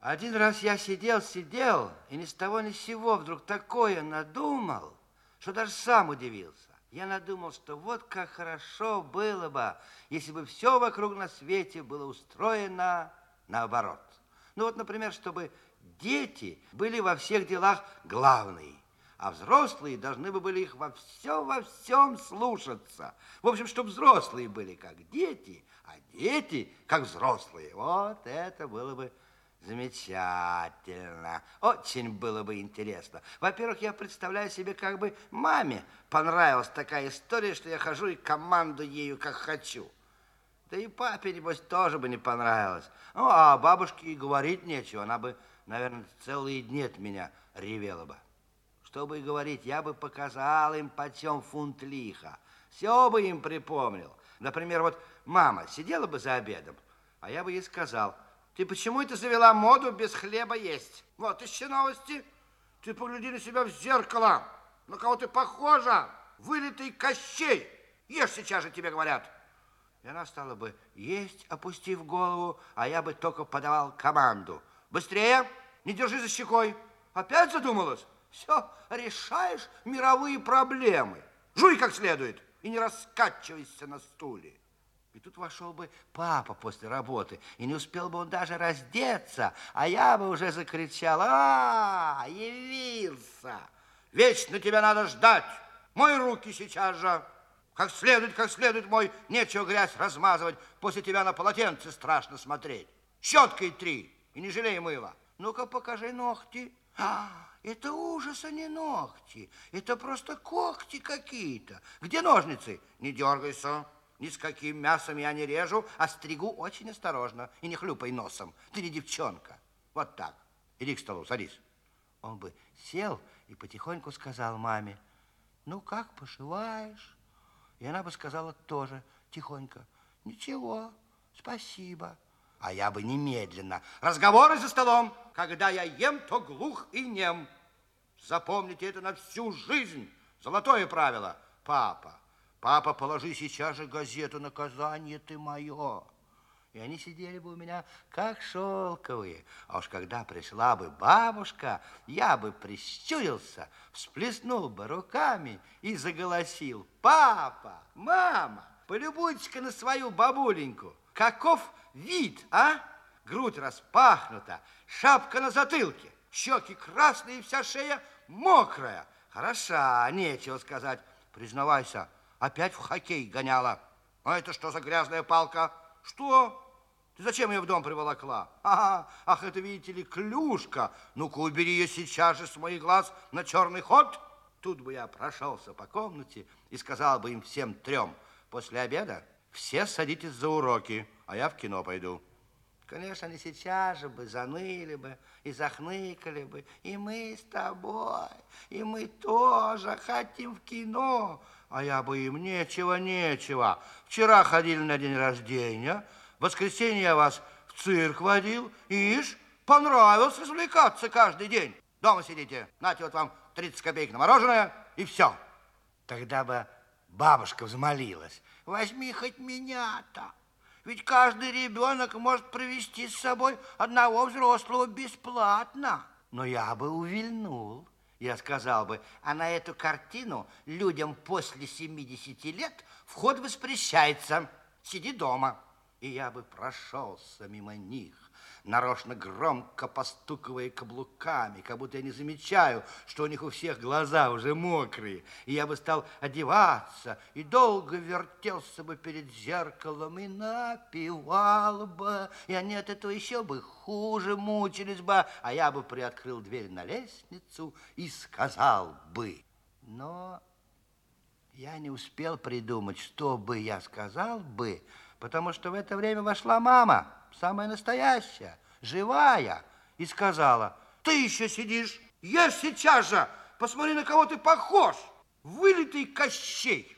Один раз я сидел, и ни с того ни с сего вдруг такое надумал, что даже сам удивился. Я надумал, что вот как хорошо было бы, если бы все вокруг на свете было устроено наоборот. Ну вот, например, чтобы дети были во всех делах главные, а взрослые должны бы были их во всем слушаться. В общем, чтобы взрослые были как дети, а дети как взрослые. Вот это было бы замечательно. Очень было бы интересно. Во-первых, я представляю себе, как бы маме понравилась такая история, что я хожу и командую ею, как хочу. Да и папе, небось, тоже бы не понравилось. Ну, а бабушке и говорить нечего. Она бы, наверное, целые дни от меня ревела бы. Что бы и говорить, я бы показал им, почем фунт лиха. Все бы им припомнил. Например, вот мама сидела бы за обедом, а я бы ей сказал: ты почему это завела моду без хлеба есть? Вот, ищи новости. Ты погляди на себя в зеркало. На кого ты похожа? Вылитый Кощей. Ешь сейчас же, тебе говорят. И она стала бы есть, опустив голову, а я бы только подавал команду. Быстрее, не держи за щекой. Опять задумалась? Все, решаешь мировые проблемы. Жуй как следует и не раскачивайся на стуле. И тут вошел бы папа после работы, и не успел бы он даже раздеться, а я бы уже закричал: а, явился! Вечно тебя надо ждать! Мой руки сейчас же! Как следует мой, нечего грязь размазывать, после тебя на полотенце страшно смотреть. Щеткой три, и не жалей мыла. Ну-ка, покажи ногти. Это ужас, а не ногти. Это просто когти какие-то. Где ножницы? Не дергайся. Ни с каким мясом я не режу, а стригу очень осторожно. И не хлюпай носом. Ты не девчонка. Вот так. Иди к столу, садись. Он бы сел и потихоньку сказал маме: ну, как поживаешь? И она бы сказала тоже тихонько: ничего, спасибо. А я бы немедленно: разговоры за столом. Когда я ем, то глух и нем. Запомните это на всю жизнь. Золотое правило. Папа, положи сейчас же газету «Наказание ты мое». И они сидели бы у меня как шелковые. А уж когда пришла бы бабушка, я бы прищурился, всплеснул бы руками и заголосил: папа, мама, полюбуйтесь-ка на свою бабуленьку. Каков вид, а? Грудь распахнута, шапка на затылке, щеки красные, вся шея мокрая. Хороша, нечего сказать. Признавайся, опять в хоккей гоняла. А это что за грязная палка? Что? Ты зачем ее в дом приволокла? Ах, это, видите ли, клюшка. Ну-ка, убери ее сейчас же с моих глаз на черный ход. Тут бы я прошелся по комнате и сказал бы им всем трем: после обеда все садитесь за уроки, а я в кино пойду. Конечно, они сейчас же бы заныли бы и захныкали бы: и мы с тобой, и мы тоже хотим в кино. А я бы им: нечего. Вчера ходили на день рождения, в воскресенье я вас в цирк водил, и ишь, понравилось развлекаться каждый день. Дома сидите, нате вот вам 30 копеек на мороженое, и все. Тогда бы бабушка взмолилась: возьми хоть меня-то. Ведь каждый ребенок может привести с собой одного взрослого бесплатно. Но я бы увильнул. Я сказал бы: а на эту картину людям после 70 лет вход воспрещается. Сиди дома. И я бы прошелся мимо них, нарочно громко постукивая каблуками, как будто я не замечаю, что у них у всех глаза уже мокрые. И я бы стал одеваться, и долго вертелся бы перед зеркалом, и напевал бы. И они от этого еще бы хуже мучились бы, а я бы приоткрыл дверь на лестницу и сказал бы. Но я не успел придумать, что бы я сказал бы, потому что в это время вошла мама, самая настоящая, живая, и сказала: ты еще сидишь? Ешь сейчас же! Посмотри, на кого ты похож! Вылитый Кощей!